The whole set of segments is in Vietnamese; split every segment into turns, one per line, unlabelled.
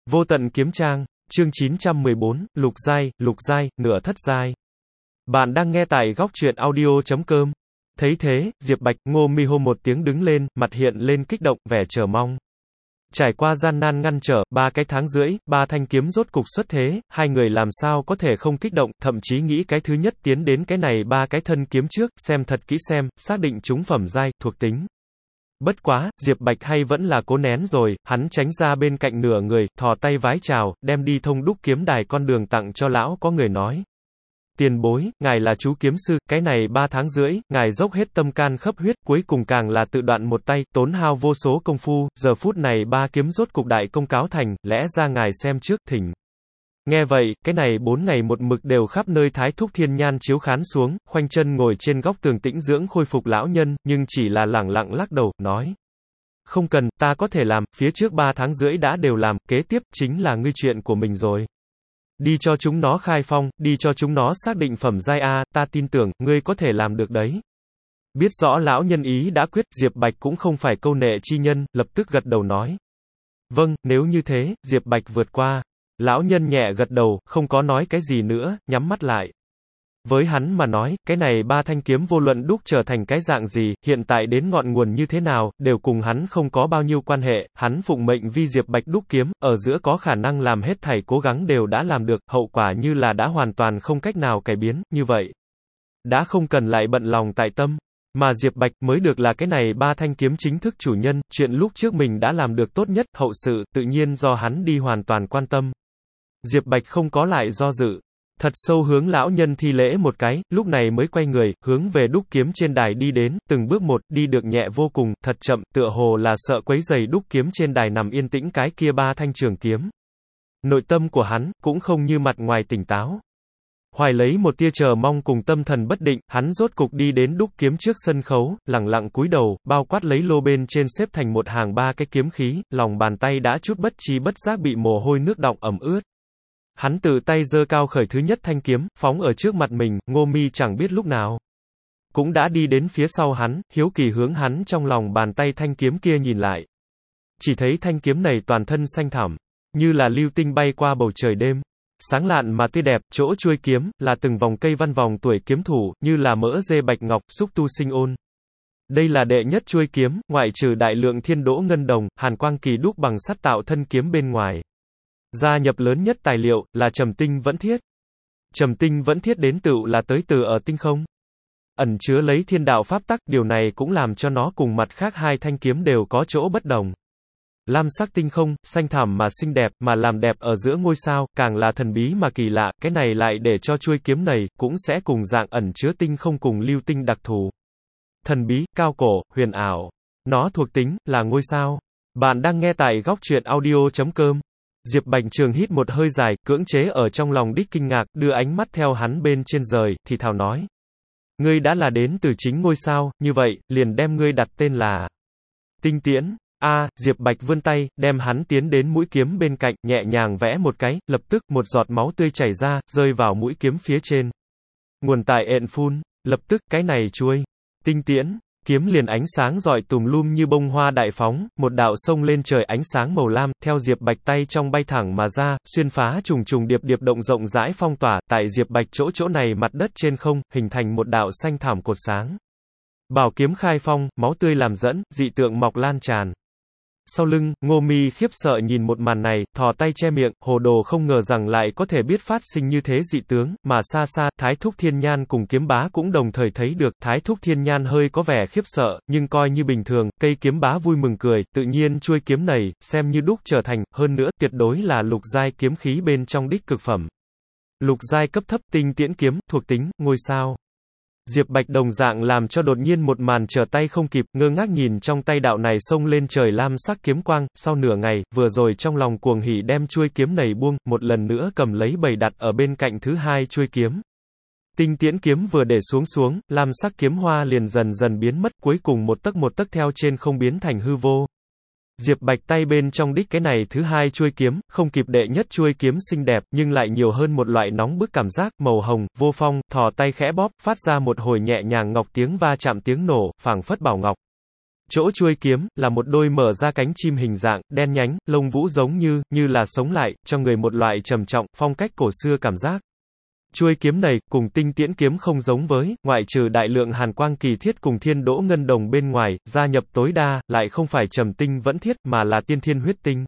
Vô tận kiếm trang, chương 914, lục giai, nửa thất giai. Bạn đang nghe tại góc truyện audio.com. Thấy thế, Diệp Bạch, Ngô Mi hô một tiếng đứng lên, mặt hiện lên kích động, vẻ chờ mong. Trải qua gian nan ngăn trở, 3 cái tháng rưỡi, 3 thanh kiếm rốt cục xuất thế, hai người làm sao có thể không kích động, thậm chí nghĩ cái thứ nhất tiến đến cái này 3 cái thân kiếm trước, xem thật kỹ xem, xác định chúng phẩm giai, thuộc tính. Bất quá, Diệp Bạch hay vẫn là cố nén rồi, hắn tránh ra bên cạnh nửa người, thò tay vái chào, đem đi thông đúc kiếm đài con đường tặng cho lão, có người nói. Tiền bối, ngài là chú kiếm sư, cái này 3 tháng rưỡi, ngài dốc hết tâm can khắp huyết, cuối cùng càng là tự đoạn một tay, tốn hao vô số công phu, giờ phút này 3 kiếm rốt cục đại công cáo thành, lẽ ra ngài xem trước, thỉnh. Nghe vậy, cái này 4 ngày một mực đều khắp nơi thái thúc thiên nhan chiếu khán xuống, khoanh chân ngồi trên góc tường tĩnh dưỡng khôi phục lão nhân, nhưng chỉ là lẳng lặng lắc đầu, nói. Không cần, ta có thể làm, phía trước 3 tháng rưỡi đã đều làm, kế tiếp, chính là ngươi chuyện của mình rồi. Đi cho chúng nó khai phong, đi cho chúng nó xác định phẩm giai A, ta tin tưởng, ngươi có thể làm được đấy. Biết rõ lão nhân ý đã quyết, Diệp Bạch cũng không phải câu nệ chi nhân, lập tức gật đầu nói. Vâng, nếu như thế, Diệp Bạch vượt qua. Lão nhân nhẹ gật đầu, không có nói cái gì nữa, nhắm mắt lại. Với hắn mà nói, cái này 3 thanh kiếm vô luận đúc trở thành cái dạng gì, hiện tại đến ngọn nguồn như thế nào, đều cùng hắn không có bao nhiêu quan hệ, hắn phụng mệnh vi Diệp Bạch đúc kiếm, ở giữa có khả năng làm hết thảy cố gắng đều đã làm được, hậu quả như là đã hoàn toàn không cách nào cải biến, như vậy. Đã không cần lại bận lòng tại tâm. Mà Diệp Bạch mới được là cái này 3 thanh kiếm chính thức chủ nhân, chuyện lúc trước mình đã làm được tốt nhất, hậu sự, tự nhiên do hắn đi hoàn toàn quan tâm. Diệp Bạch không có lại do dự. Thật sâu hướng lão nhân thi lễ một cái, lúc này mới quay người, hướng về đúc kiếm trên đài đi đến, từng bước một, đi được nhẹ vô cùng, thật chậm, tựa hồ là sợ quấy rầy đúc kiếm trên đài nằm yên tĩnh cái kia 3 thanh trường kiếm. Nội tâm của hắn, cũng không như mặt ngoài tỉnh táo. Hoài lấy một tia chờ mong cùng tâm thần bất định, hắn rốt cục đi đến đúc kiếm trước sân khấu, lẳng lặng cúi đầu, bao quát lấy lô bên trên xếp thành một hàng 3 cái kiếm khí, lòng bàn tay đã chút bất chi bất giác bị mồ hôi nước đọng ẩm ướt. Hắn tự tay giơ cao khởi thứ nhất thanh kiếm, phóng ở trước mặt mình, Ngô Mi chẳng biết lúc nào. Cũng đã đi đến phía sau hắn, hiếu kỳ hướng hắn trong lòng bàn tay thanh kiếm kia nhìn lại. Chỉ thấy thanh kiếm này toàn thân xanh thẳm, như là lưu tinh bay qua bầu trời đêm. Sáng lạn mà tươi đẹp, chỗ chuôi kiếm, là từng vòng cây văn vòng tuổi kiếm thủ, như là mỡ dê bạch ngọc, xúc tu sinh ôn. Đây là đệ nhất chuôi kiếm, ngoại trừ đại lượng thiên đỗ ngân đồng, hàn quang kỳ đúc bằng sắt tạo thân kiếm bên ngoài. Gia nhập lớn nhất tài liệu, là trầm tinh vẫn thiết. Trầm tinh vẫn thiết đến tựu là tới từ ở tinh không. Ẩn chứa lấy thiên đạo pháp tắc, điều này cũng làm cho nó cùng mặt khác 2 thanh kiếm đều có chỗ bất đồng. Lam sắc tinh không, xanh thẳm mà xinh đẹp, mà làm đẹp ở giữa ngôi sao, càng là thần bí mà kỳ lạ, cái này lại để cho chuôi kiếm này, cũng sẽ cùng dạng ẩn chứa tinh không cùng lưu tinh đặc thù. Thần bí, cao cổ, huyền ảo. Nó thuộc tính, là ngôi sao. Bạn đang nghe tại góc truyện audio.com. Diệp Bạch Trường hít một hơi dài, cưỡng chế ở trong lòng đích kinh ngạc, đưa ánh mắt theo hắn bên trên rời, thì thào nói. Ngươi đã là đến từ chính ngôi sao, như vậy, liền đem ngươi đặt tên là Tinh Tiễn. Diệp Bạch vươn tay, đem hắn tiến đến mũi kiếm bên cạnh, nhẹ nhàng vẽ một cái, lập tức, một giọt máu tươi chảy ra, rơi vào mũi kiếm phía trên. Nguồn tại ện phun, lập tức, cái này chuôi. Tinh Tiễn. Kiếm liền ánh sáng rọi tùm lum như bông hoa đại phóng, một đạo sông lên trời ánh sáng màu lam, theo Diệp Bạch tay trong bay thẳng mà ra, xuyên phá trùng trùng điệp điệp động rộng rãi phong tỏa, tại Diệp Bạch chỗ này mặt đất trên không, hình thành một đạo xanh thảm cột sáng. Bảo kiếm khai phong, máu tươi làm dẫn, dị tượng mọc lan tràn. Sau lưng, Ngô Mi khiếp sợ nhìn một màn này, thò tay che miệng, hồ đồ không ngờ rằng lại có thể biết phát sinh như thế dị tướng, mà xa xa, Thái Thúc Thiên Nhan cùng kiếm bá cũng đồng thời thấy được, Thái Thúc Thiên Nhan hơi có vẻ khiếp sợ, nhưng coi như bình thường, cây kiếm bá vui mừng cười, tự nhiên chuôi kiếm này, xem như đúc trở thành, hơn nữa, tuyệt đối là lục giai kiếm khí bên trong đích cực phẩm. Lục giai cấp thấp tinh tiễn kiếm, thuộc tính, ngôi sao. Diệp Bạch đồng dạng làm cho đột nhiên một màn trở tay không kịp, ngơ ngác nhìn trong tay đạo này xông lên trời lam sắc kiếm quang, sau nửa ngày, vừa rồi trong lòng cuồng hỉ đem chuôi kiếm này buông, một lần nữa cầm lấy bày đặt ở bên cạnh thứ 2 chuôi kiếm. Tinh tiễn kiếm vừa để xuống, lam sắc kiếm hoa liền dần dần biến mất, cuối cùng một tấc theo trên không biến thành hư vô. Diệp Bạch tay bên trong đích cái này thứ 2 chuôi kiếm, không kịp đệ nhất chuôi kiếm xinh đẹp, nhưng lại nhiều hơn một loại nóng bức cảm giác, màu hồng, vô phong, thò tay khẽ bóp, phát ra một hồi nhẹ nhàng ngọc tiếng va chạm tiếng nổ, phảng phất bảo ngọc. Chỗ chuôi kiếm, là một đôi mở ra cánh chim hình dạng, đen nhánh, lông vũ giống như là sống lại, cho người một loại trầm trọng, phong cách cổ xưa cảm giác. Chuôi kiếm này, cùng tinh tiễn kiếm không giống với, ngoại trừ đại lượng hàn quang kỳ thiết cùng thiên đỗ ngân đồng bên ngoài, gia nhập tối đa, lại không phải trầm tinh vẫn thiết, mà là tiên thiên huyết tinh.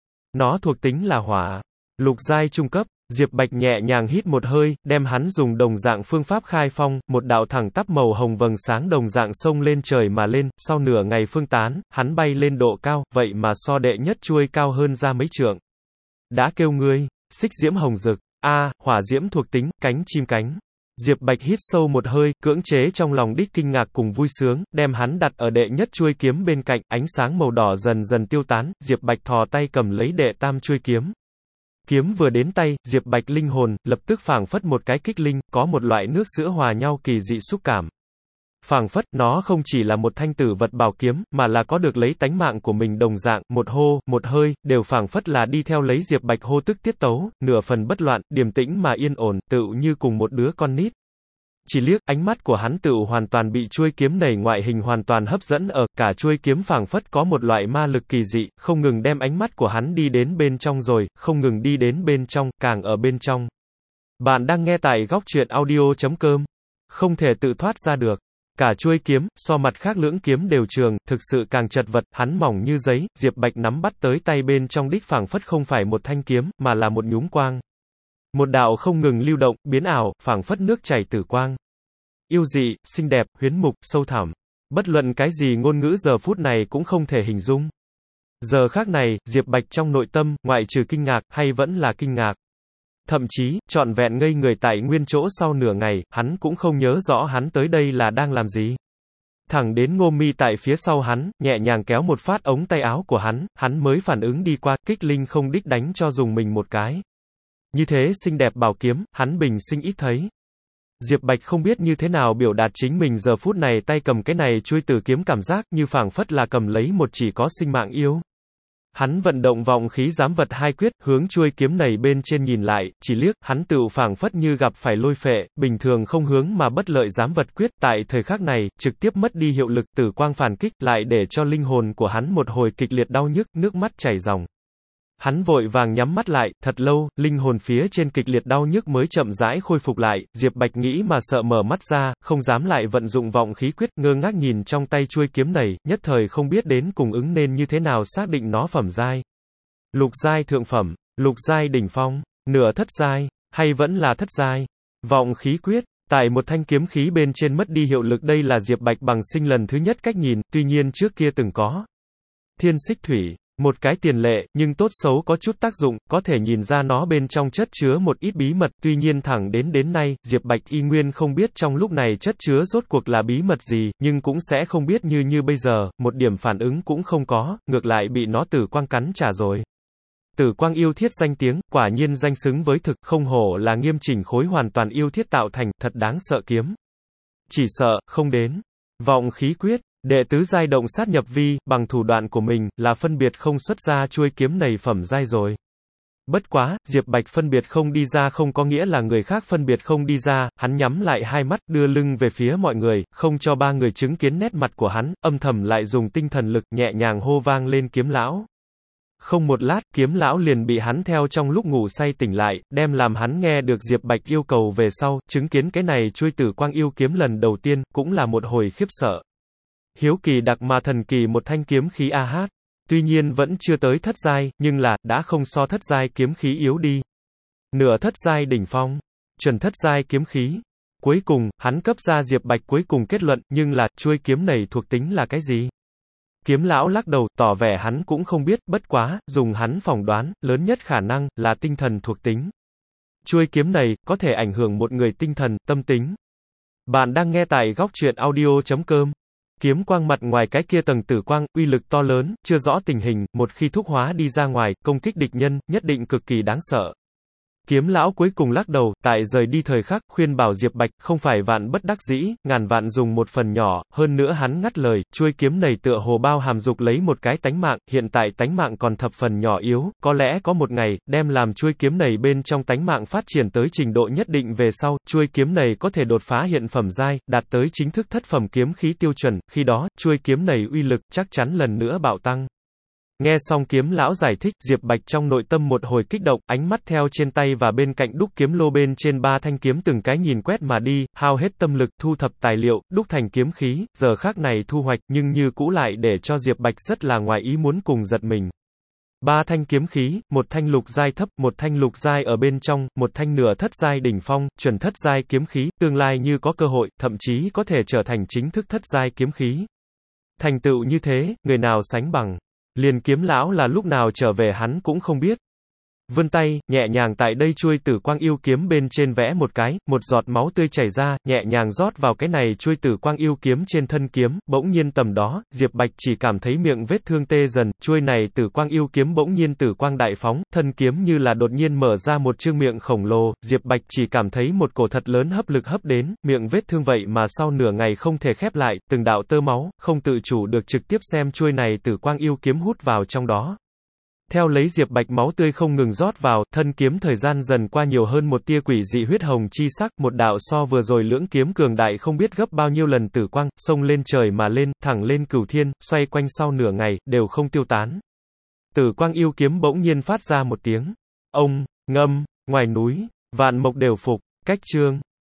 Nó thuộc tính là hỏa. Lục giai trung cấp. Diệp Bạch nhẹ nhàng hít một hơi, đem hắn dùng đồng dạng phương pháp khai phong, một đạo thẳng tắp màu hồng vầng sáng đồng dạng xông lên trời mà lên, sau nửa ngày phương tán, hắn bay lên độ cao, vậy mà so đệ nhất chuôi cao hơn ra mấy trượng. Đã kêu ngươi, xích diễm hồng rực, hỏa diễm thuộc tính, cánh chim cánh. Diệp Bạch hít sâu một hơi, cưỡng chế trong lòng đích kinh ngạc cùng vui sướng, đem hắn đặt ở đệ nhất chuôi kiếm bên cạnh, ánh sáng màu đỏ dần dần tiêu tán, Diệp Bạch thò tay cầm lấy đệ tam chuôi kiếm. Kiếm vừa đến tay, Diệp Bạch linh hồn, lập tức phảng phất một cái kích linh, có một loại nước sữa hòa nhau kỳ dị xúc cảm. Phảng phất, nó không chỉ là một thanh tử vật bảo kiếm, mà là có được lấy tánh mạng của mình đồng dạng, một hô, một hơi, đều phảng phất là đi theo lấy Diệp Bạch hô tức tiết tấu, nửa phần bất loạn, điềm tĩnh mà yên ổn, tựu như cùng một đứa con nít. Chỉ liếc, ánh mắt của hắn tựu hoàn toàn bị chuôi kiếm này ngoại hình hoàn toàn hấp dẫn ở, cả chuôi kiếm phảng phất có một loại ma lực kỳ dị, không ngừng đem ánh mắt của hắn đi đến bên trong rồi, không ngừng đi đến bên trong, càng ở bên trong. Bạn đang nghe tại góc truyện audio.com. Không thể tự thoát ra được. Cả chuôi kiếm, so mặt khác lưỡng kiếm đều trường, thực sự càng chật vật, hắn mỏng như giấy, Diệp Bạch nắm bắt tới tay bên trong đích phảng phất không phải một thanh kiếm, mà là một nhúm quang. Một đạo không ngừng lưu động, biến ảo, phảng phất nước chảy tử quang. Yêu dị, xinh đẹp, huyến mục, sâu thẳm. Bất luận cái gì ngôn ngữ giờ phút này cũng không thể hình dung. Giờ khác này, Diệp Bạch trong nội tâm, ngoại trừ kinh ngạc, hay vẫn là kinh ngạc. Thậm chí, trọn vẹn ngây người tại nguyên chỗ sau nửa ngày, hắn cũng không nhớ rõ hắn tới đây là đang làm gì. Thẳng đến Ngô Mi tại phía sau hắn, nhẹ nhàng kéo một phát ống tay áo của hắn mới phản ứng đi qua, kích linh không đích đánh cho dùng mình một cái. Như thế xinh đẹp bảo kiếm, hắn bình sinh ít thấy. Diệp Bạch không biết như thế nào biểu đạt chính mình giờ phút này tay cầm cái này chuôi tử kiếm cảm giác như phảng phất là cầm lấy một chỉ có sinh mạng yêu. Hắn vận động vọng khí giám vật hai quyết, hướng chuôi kiếm này bên trên nhìn lại, chỉ liếc, hắn tựu phảng phất như gặp phải lôi phệ, bình thường không hướng mà bất lợi giám vật quyết, tại thời khắc này, trực tiếp mất đi hiệu lực, tử quang phản kích, lại để cho linh hồn của hắn một hồi kịch liệt đau nhức, nước mắt chảy ròng. Hắn vội vàng nhắm mắt lại, thật lâu, linh hồn phía trên kịch liệt đau nhức mới chậm rãi khôi phục lại, Diệp Bạch nghĩ mà sợ mở mắt ra, không dám lại vận dụng vọng khí quyết, ngơ ngác nhìn trong tay chuôi kiếm này, nhất thời không biết đến cùng ứng nên như thế nào xác định nó phẩm giai. Lục giai thượng phẩm, lục giai đỉnh phong, nửa thất giai, hay vẫn là thất giai. Vọng khí quyết, tại một thanh kiếm khí bên trên mất đi hiệu lực, đây là Diệp Bạch bằng sinh lần thứ nhất cách nhìn, tuy nhiên trước kia từng có. Thiên xích thủy. Một cái tiền lệ, nhưng tốt xấu có chút tác dụng, có thể nhìn ra nó bên trong chất chứa một ít bí mật, tuy nhiên thẳng đến nay, Diệp Bạch y nguyên không biết trong lúc này chất chứa rốt cuộc là bí mật gì, nhưng cũng sẽ không biết như bây giờ, một điểm phản ứng cũng không có, ngược lại bị nó tử quang cắn trả rồi. Tử quang yêu thiết danh tiếng, quả nhiên danh xứng với thực, không hổ là nghiêm chỉnh khối hoàn toàn yêu thiết tạo thành, thật đáng sợ kiếm. Chỉ sợ, không đến. Vọng khí quyết. Đệ tứ giai động sát nhập vi, bằng thủ đoạn của mình, là phân biệt không xuất ra chuôi kiếm này phẩm giai rồi. Bất quá, Diệp Bạch phân biệt không đi ra không có nghĩa là người khác phân biệt không đi ra, hắn nhắm lại hai mắt, đưa lưng về phía mọi người, không cho ba người chứng kiến nét mặt của hắn, âm thầm lại dùng tinh thần lực, nhẹ nhàng hô vang lên kiếm lão. Không một lát, kiếm lão liền bị hắn theo trong lúc ngủ say tỉnh lại, đem làm hắn nghe được Diệp Bạch yêu cầu về sau, chứng kiến cái này chuôi tử quang yêu kiếm lần đầu tiên, cũng là một hồi khiếp sợ. Hiếu kỳ đặc mà thần kỳ một thanh kiếm khí AH. Tuy nhiên vẫn chưa tới thất giai, nhưng là, đã không so thất giai kiếm khí yếu đi. Nửa thất giai đỉnh phong. Chuẩn thất giai kiếm khí. Cuối cùng, hắn cấp ra Diệp Bạch cuối cùng kết luận, nhưng là, chuôi kiếm này thuộc tính là cái gì? Kiếm lão lắc đầu, tỏ vẻ hắn cũng không biết, bất quá, dùng hắn phỏng đoán, lớn nhất khả năng, là tinh thần thuộc tính. Chuôi kiếm này, có thể ảnh hưởng một người tinh thần, tâm tính. Bạn đang nghe tại góc truyện audio.com. Kiếm quang mặt ngoài cái kia tầng tử quang, uy lực to lớn, chưa rõ tình hình, một khi thúc hóa đi ra ngoài, công kích địch nhân, nhất định cực kỳ đáng sợ. Kiếm lão cuối cùng lắc đầu, tại rời đi thời khắc, khuyên bảo Diệp Bạch, không phải vạn bất đắc dĩ, ngàn vạn dùng một phần nhỏ, hơn nữa hắn ngắt lời, chuôi kiếm này tựa hồ bao hàm dục lấy một cái tánh mạng, hiện tại tánh mạng còn thập phần nhỏ yếu, có lẽ có một ngày, đem làm chuôi kiếm này bên trong tánh mạng phát triển tới trình độ nhất định về sau, chuôi kiếm này có thể đột phá hiện phẩm giai, đạt tới chính thức thất phẩm kiếm khí tiêu chuẩn, khi đó, chuôi kiếm này uy lực chắc chắn lần nữa bạo tăng. Nghe xong kiếm lão giải thích, Diệp Bạch trong nội tâm một hồi kích động, ánh mắt theo trên tay và bên cạnh đúc kiếm lô bên trên 3 thanh kiếm từng cái nhìn quét mà đi, hao hết tâm lực, thu thập tài liệu, đúc thành kiếm khí, giờ khác này thu hoạch, nhưng như cũ lại để cho Diệp Bạch rất là ngoài ý muốn cùng giật mình. 3 thanh kiếm khí, một thanh lục giai thấp, một thanh lục giai ở bên trong, một thanh nửa thất giai đỉnh phong, chuẩn thất giai kiếm khí, tương lai như có cơ hội, thậm chí có thể trở thành chính thức thất giai kiếm khí. Thành tựu như thế, người nào sánh bằng? Liền kiếm lão là lúc nào trở về hắn cũng không biết. Vươn tay, nhẹ nhàng tại đây chuôi tử quang yêu kiếm bên trên vẽ một cái, một giọt máu tươi chảy ra, nhẹ nhàng rót vào cái này chuôi tử quang yêu kiếm trên thân kiếm, bỗng nhiên tầm đó, Diệp Bạch chỉ cảm thấy miệng vết thương tê dần, chuôi này tử quang yêu kiếm bỗng nhiên tử quang đại phóng, thân kiếm như là đột nhiên mở ra một chương miệng khổng lồ, Diệp Bạch chỉ cảm thấy một cổ thật lớn hấp lực hấp đến, miệng vết thương vậy mà sau nửa ngày không thể khép lại, từng đạo tơ máu, không tự chủ được trực tiếp xem chuôi này tử quang yêu kiếm hút vào trong đó. Theo lấy Diệp Bạch máu tươi không ngừng rót vào, thân kiếm thời gian dần qua nhiều hơn một tia quỷ dị huyết hồng chi sắc, một đạo so vừa rồi lưỡng kiếm cường đại không biết gấp bao nhiêu lần tử quang, xông lên trời mà lên, thẳng lên cửu thiên, xoay quanh sau nửa ngày, đều không tiêu tán. Tử quang yêu kiếm bỗng nhiên phát ra một tiếng. Ông, ngâm, ngoài núi, vạn mộc đều phục, cách chương.